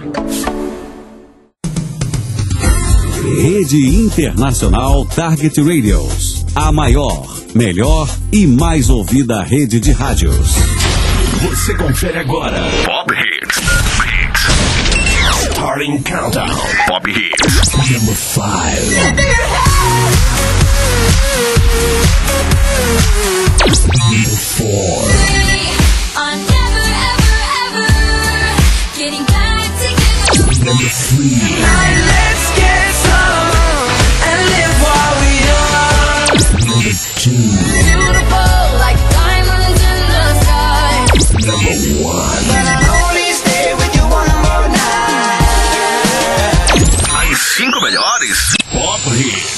Rede Internacional Target Radios. A maior, melhor e mais ouvida rede de rádios. Você confere agora Pop Hits. Starting Countdown. Pop Hits. Number 5. Number 4. I'm never, ever, ever getting back together. Number 3. Let's get some and live while we young. Number 2. Beautiful like diamonds in the sky. Number 1. But I'll only stay with you one more night. As 5 melhores Pop Hits.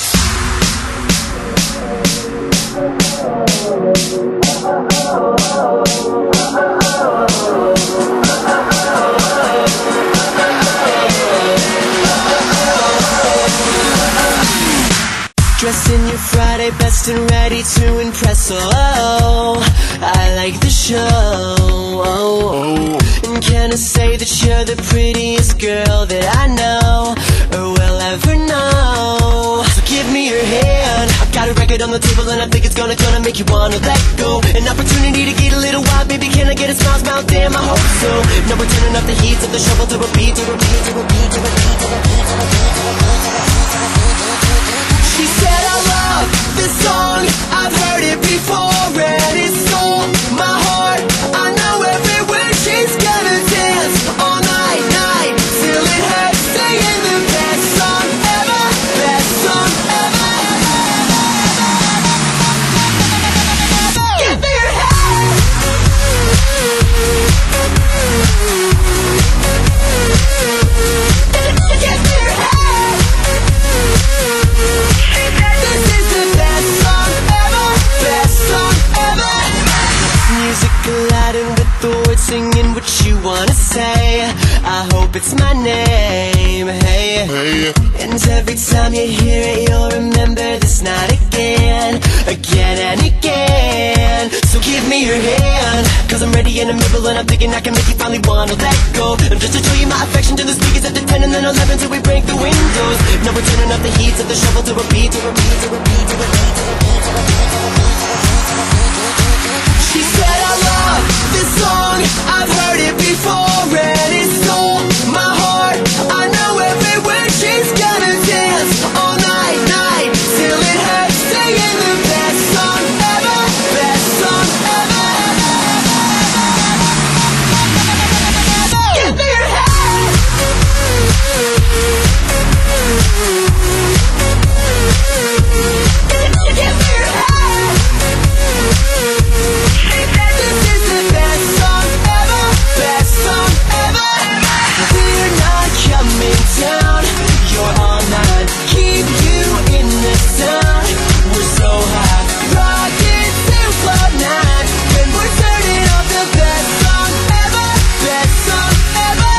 Dressing your Friday best and ready to impress. Oh, I like the show. And can I say that you're the prettiest girl that I know or will ever know? So give me your hand. I've got a record on the table and I think it's gonna make you wanna let go. An opportunity to get a little wild, baby. Can I get a smile, smile? Damn, I hope so. Now we're turning up the heat of the shovel to repeat, to repeat, to repeat, to repeat, to repeat, to repeat. She said I love this song, I've heard it before and it stole my heart. I know every word, she's gonna dance all night, night, till it hurts, singing the best song ever, best song ever. Give me your hand. Give me your hand. This is the best song ever, best song ever. Music Aladdin with the words singing what you wanna say. I hope it's my name, hey. And every time you hear it, you'll remember this night again, again and again. So give me your hand, cause I'm ready in the middle and I'm thinking I can make you finally wanna let go. And just to show you my affection to the speakers at the 10 and then 11 till we break the windows. Now we're turning up the heat of the shovel to repeat, to repeat, to repeat, to repeat, to repeat, to repeat. She said I love this song, I've heard it before and it stole my heart. I know every word, she's gonna dance all night, night, till it hurts, singing the best song ever, best song ever. Give me your hand. Give me your hand. This is the best song ever, best song ever. We're not coming down, you're all night, keep you in the sun. We're so hot, rockin' till club 9, when we're turning up the best song ever, best song ever.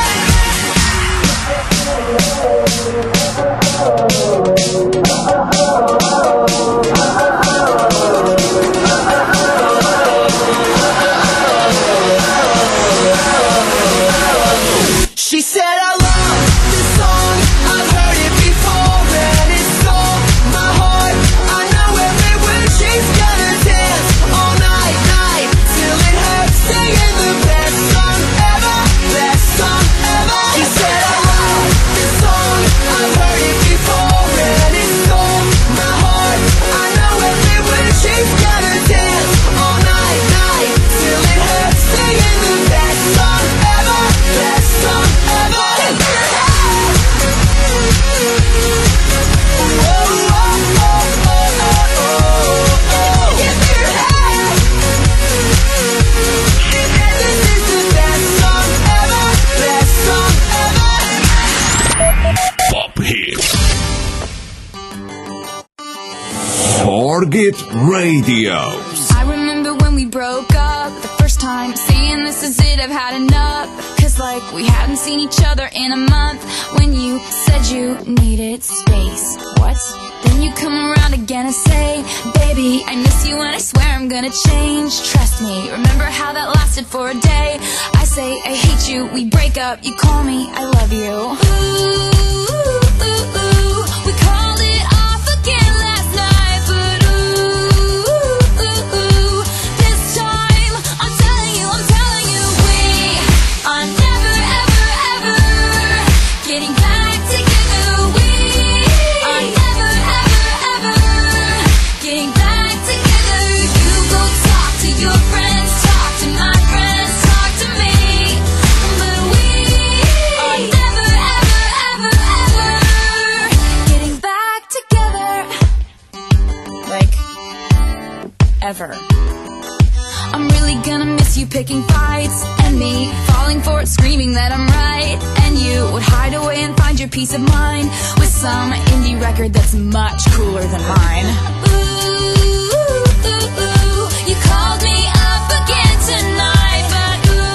She said I love this song, I've heard it before and it stole my heart. I know every word, she's gonna dance all night, night, till it hurts, singing the best song ever, best song ever. She said I love this song, I've heard it before and it stole my heart. I know every word, she's gonna dance all night, night, till it hurts, singing the best song ever, best song ever. Pop Hits. Target Radios. I remember when we broke up the first time, saying this is it, I've had enough. Cause like like we hadn't seen each other in a month. When you said you needed space, what? Then you come around again and say, baby, I miss you and I swear I'm gonna change. Trust me, remember how that lasted for a day? I say I hate you, we break up, you call me, I love you. Ooh, we called it off again last night, but this time I'm telling you, we are never, ever, ever getting back together. We are never, ever, ever getting back together. You go talk to your friends, talk to my friends, talk to me, but we are never, ever, ever, ever getting back together. Like, ever. I'm really gonna miss you picking fights, and me falling for it, screaming that I'm right. And you would hide away and find your peace of mind with some indie record that's much cooler than mine. Ooh, you called me up again tonight, but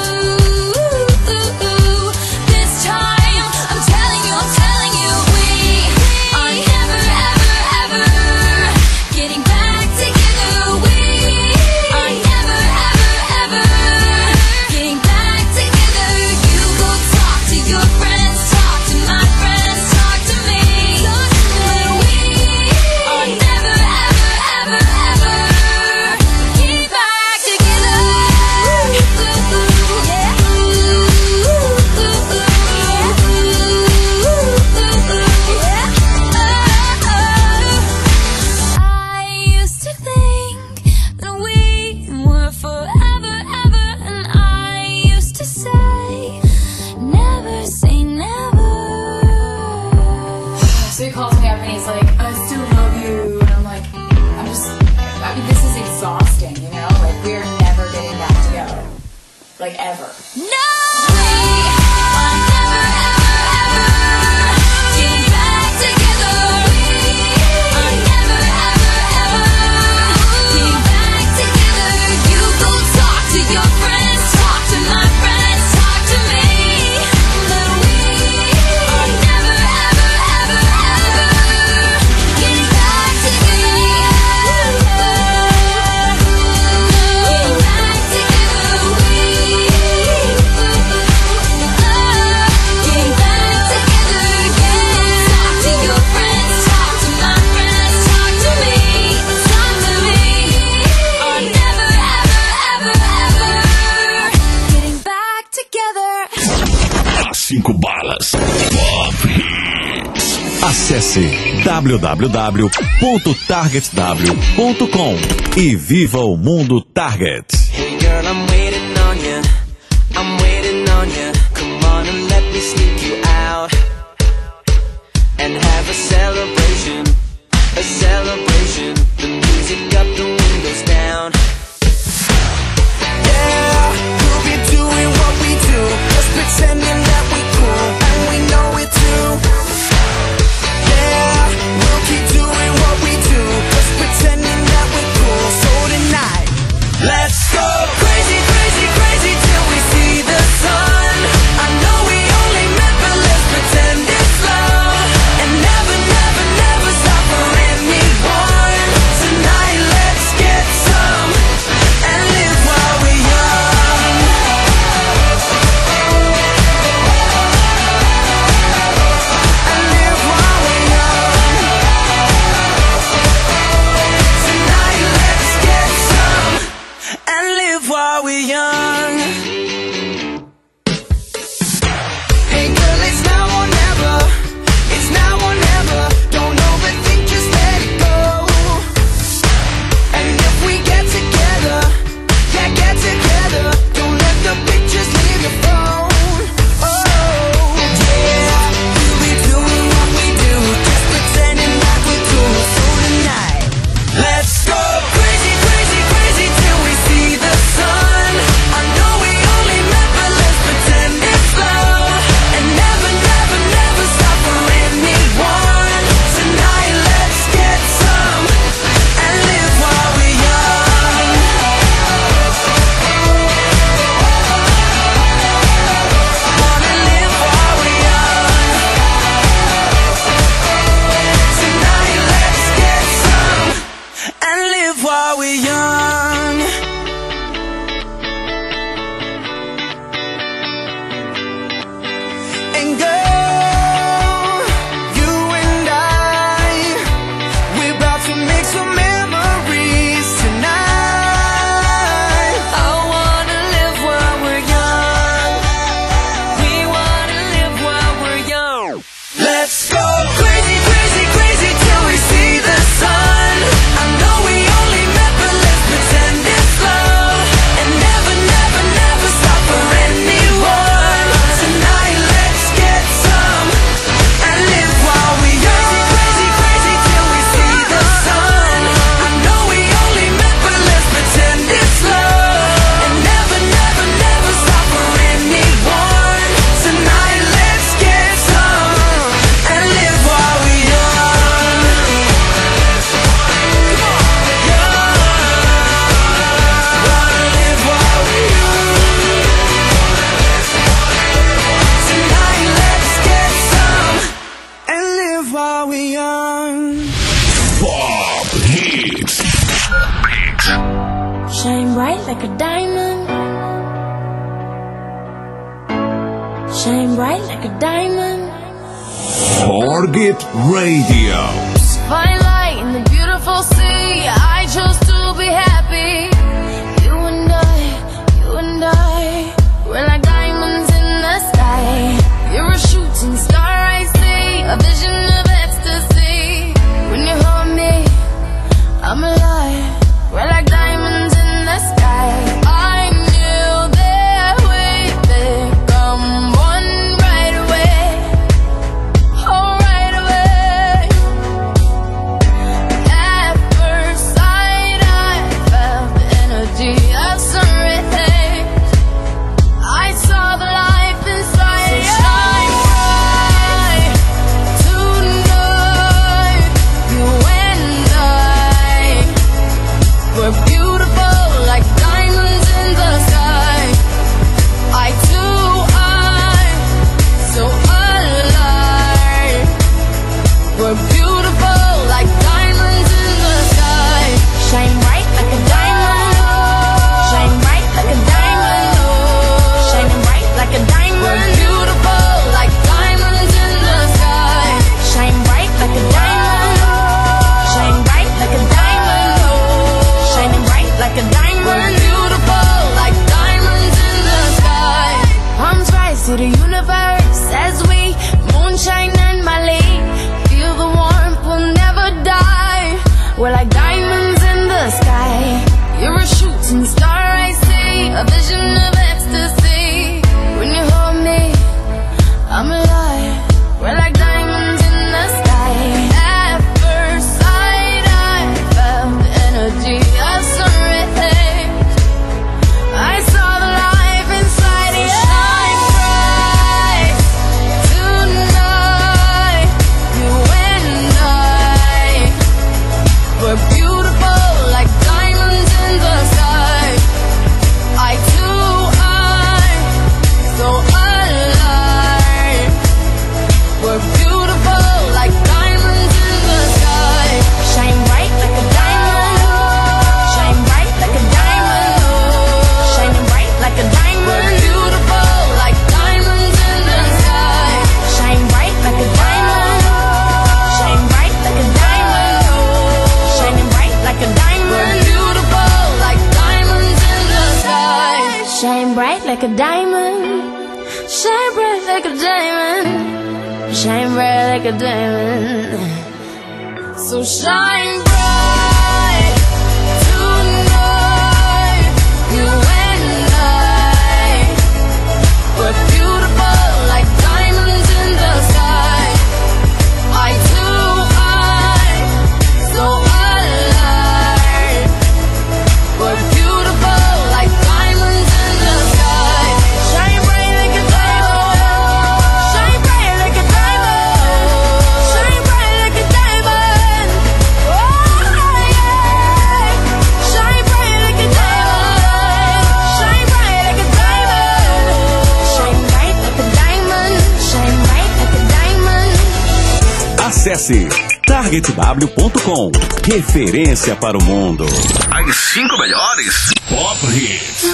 this time I'm telling you, we are never, ever, ever getting back together. We are never, ever, ever getting back together. You go talk to your friends, talk to my friends, talk to me, but we are never, ever, ever, ever getting back together. I used to think that we were forever, ever, and I used to say, never say never. So he calls me up and he's like, I still love you. And I'm like, I mean, this is exhausting, you know? Like, we're never getting back together. Like, ever. No, we are never, ever, ever getting back together. We are never, ever, ever getting back together. You go talk to your friends, talk to my friends, talk to me, but we are never, ever, ever, ever getting back together. Getting back together. We getting back together again. Talk to your friends, talk to my friends, talk to me, are never, ever, ever, ever getting back together. As 5 balas. Pop Hits. Acesse www.targetw.com e viva o mundo Target. Hey girl, I'm waiting on you. I'm waiting on you. Come on and let me sneak you out and have a celebration. A celebration. The music up, the windows down. Yeah, we'll be doing what we do, just pretending that we cool, and we know it too. Yeah, we'll keep doing what we do, just pretending that we're cool. So tonight, let's go crazy, crazy, crazy till like a diamond. Shine bright like a diamond. Target Radio. Fine light in the beautiful sea. I chose to be happy. You and I, we're like diamonds in the sky. You're a shooting star, I see, a vision of ecstasy. When you hold me, I'm alive. We're like diamonds in the sky. I knew that we'd become one right away. Oh, right away. At first sight, I felt the energy of sun rays. I saw the life inside you. Shine bright tonight. You and I, we're beautiful like diamonds in the sky. I too, I'm so alive. We're beautiful like diamonds in the sky. Shine bright like a diamond. Shine bright like a diamond. Shining bright like a diamond. We're beautiful like diamonds in the sky. Shine bright like a diamond. Shine bright like a diamond. Shining bright like a diamond. We're beautiful like diamonds in the sky. Arms rise to the universe as we moonshine and Mali. Feel the warmth, we'll never die. We're like diamonds in the sky. You're a shooting star, I see, a vision of ecstasy. When you hold me, I'm alive. We're like diamonds in the sky. At first sight, I felt the energy of sun rays. I saw the life inside you. Shine bright tonight. You and I, we're beautiful like diamonds in the sky. I too, I'm so alive. We're beautiful like diamonds in the sky. Shine bright like a diamond. Shine bright like a diamond. Shining bright like a diamond. We're beautiful like diamonds in the sky. Shine bright like a diamond. Shine bright like a diamond. Shining bright like a diamond. We're beautiful like diamonds in the sky. Shine bright like a diamond. Shine bright like a diamond. Shine bright like a diamond. So shine bright tonight. You and I, we're beautiful like diamonds in the sky. I too, I'm so alive. We're beautiful like diamonds in the sky. Shine bright like a diamond. Shine bright like a diamond. Shine bright like a diamond. Oh yeah. Shine bright like a diamond. Shine bright like a diamond. Shine bright like a diamond. Shine bright like a diamond. Acesse targetw.com. Referência para o mundo. As 5 melhores Pop Hits.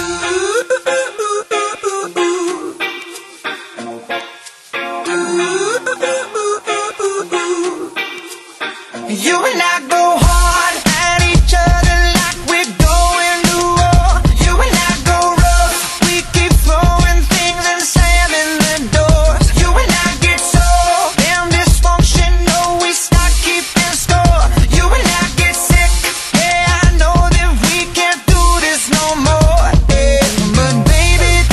You and I go hard at each other like we're going to war. You and I go rough, we keep throwing things and slamming the doors. You and I get so damn dysfunctional, we start keeping score. You and I get sick, yeah, I know that we can't do this no more. Yeah. But baby,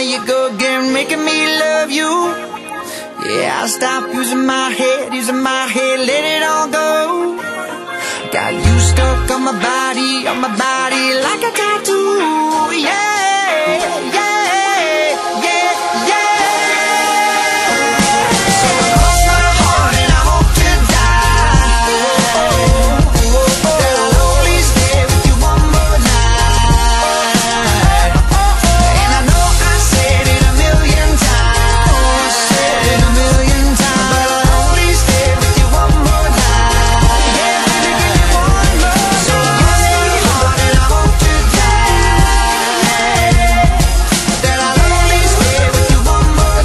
you go again, making me love you. Yeah, I'll stop using my head, let it all go. Got you stuck on my body like a tattoo. Yeah, yeah, yeah, yeah. So cross my heart and I hope to die that I'll only stay with you one more night. And I know I said it a million times, but I'll only stay with you one more night. Yeah, baby, give me one more. So cross my heart and I hope to die that I'll only stay with you one more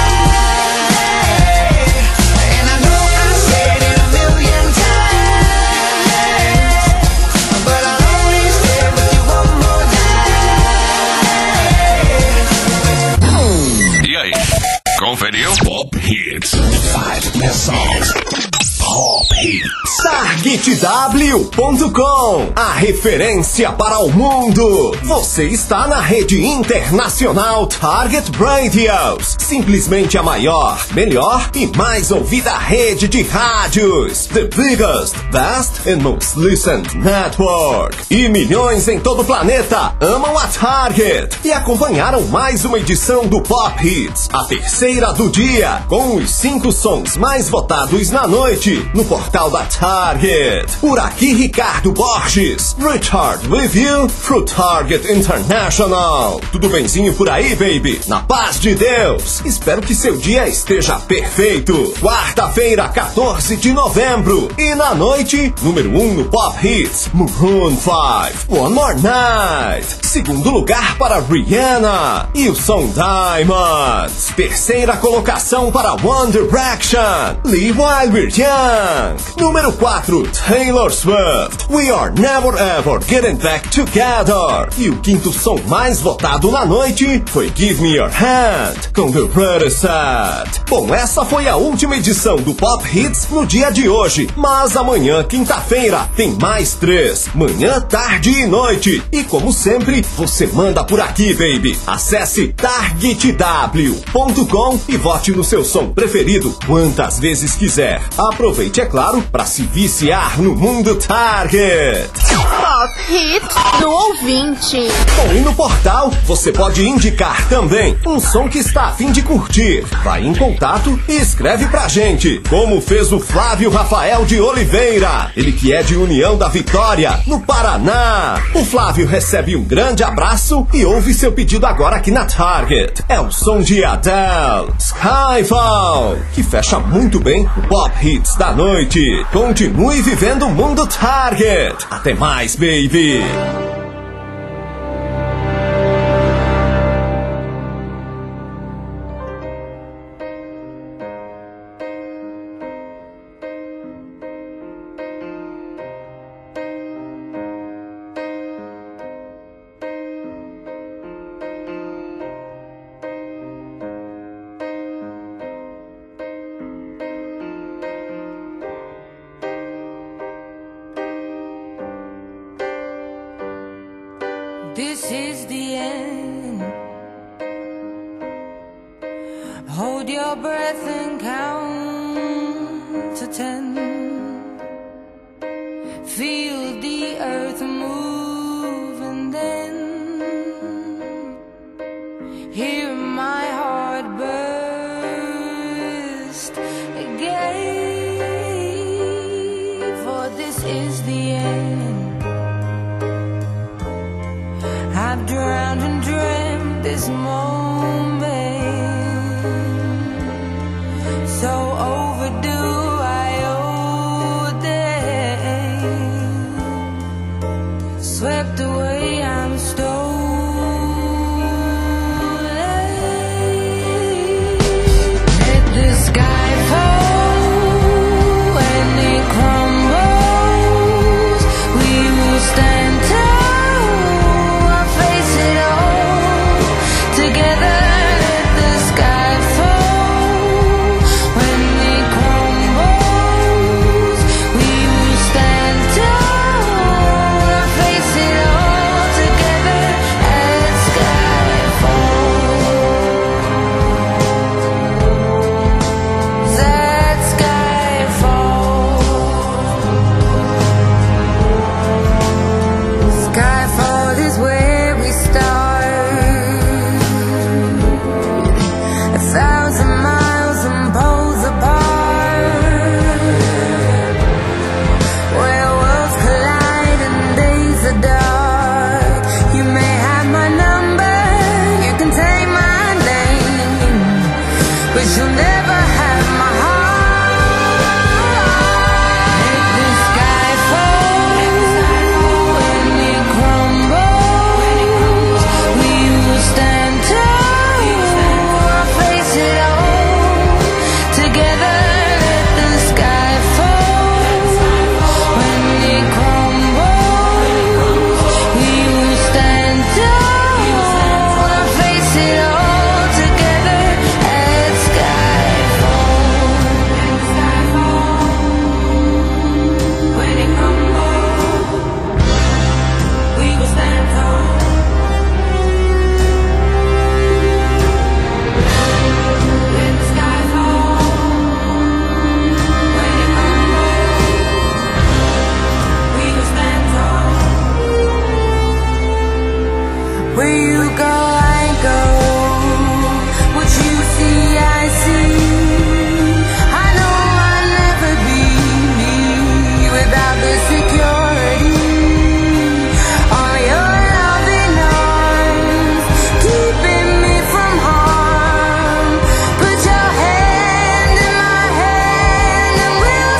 night. And I know I said it a million times, but I'll only stay with you one more night. E aí, conferiu? Pop Hits. 5 best songs. Pop Hits. TargetW.com, a referência para o mundo. Você está na rede internacional Target Radios, simplesmente a maior, melhor e mais ouvida rede de rádios. The biggest, best and most listened network. E milhões em todo o planeta amam a Target e acompanharam mais uma edição do Pop Hits, a terceira do dia, com os 5 sons mais votados na noite no portal da Target. Por aqui, Ricardo Borges, Richard with you through Target International. Tudo benzinho por aí, baby? Na paz de Deus. Espero que seu dia esteja perfeito. Quarta-feira, 14 de novembro. E na noite, número 1 no Pop Hits, Maroon 5, One More Night. Segundo lugar para Rihanna e o som Diamonds. Terceira colocação para One Direction, Live While We're Young. Número 4, Taylor Swift, We Are Never Ever Getting Back Together. E o quinto som mais votado na noite foi Give Me Your Hand, com The Ready Set. Bom, essa foi a última edição do Pop Hits no dia de hoje, mas amanhã, quinta-feira, tem mais 3, manhã, tarde e noite. E como sempre, você manda por aqui, baby. Acesse TargetW.com e vote no seu som preferido quantas vezes quiser. Aproveite, é claro, para se viciar no mundo Target. Pop Hits do ouvinte. Bom, e no portal você pode indicar também um som que está a fim de curtir. Vai em contato e escreve pra gente, como fez o Flávio Rafael de Oliveira, ele que é de União da Vitória, no Paraná. O Flávio recebe um grande abraço e ouve seu pedido agora aqui na Target. É o som de Adele, Skyfall, que fecha muito bem o Pop Hits da noite. Continue vivendo o mundo Target. Até mais, baby. This is the end. Hold your breath and count to 10. Feel the earth move and then hear my heart burst again. For this is the end. I've drowned and dreamt this moment, so overdue I owe them. Swept away, I'm stolen. Let the sky fall and it crumbles. We will stand tall. Together you'll never have my heart. Let the sky fall when it crumbles. We will stand tall, face it all together. Let the sky fall when it crumbles. We will stand tall, face it all together. Let sky fall. When it crumbles, we will stand tall. Let the sky fall. When it crumbles, we will stand tall. Where you go, I go. What you see, I see. I know I'll never be me without the security. All your loving arms keeping me from harm. Put your hand in my hand and we'll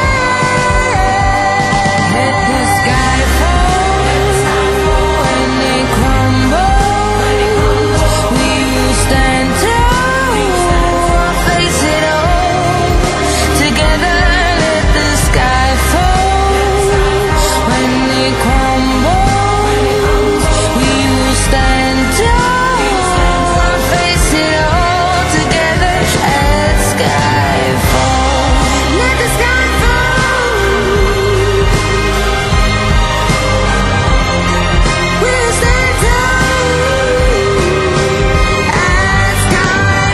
stand. Let the sky fall when it crumbles. We will stand tall, face it all together. Let the sky fall when it crumbles. We will stand tall, face it all together. Let sky fall. Let the sky fall. We'll stand tall. Let sky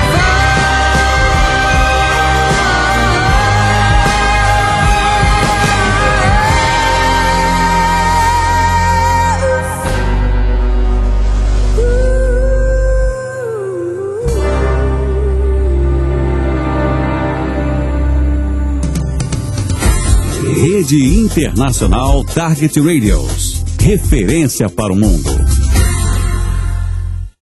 Rede Internacional Target Radios. Referência para o mundo.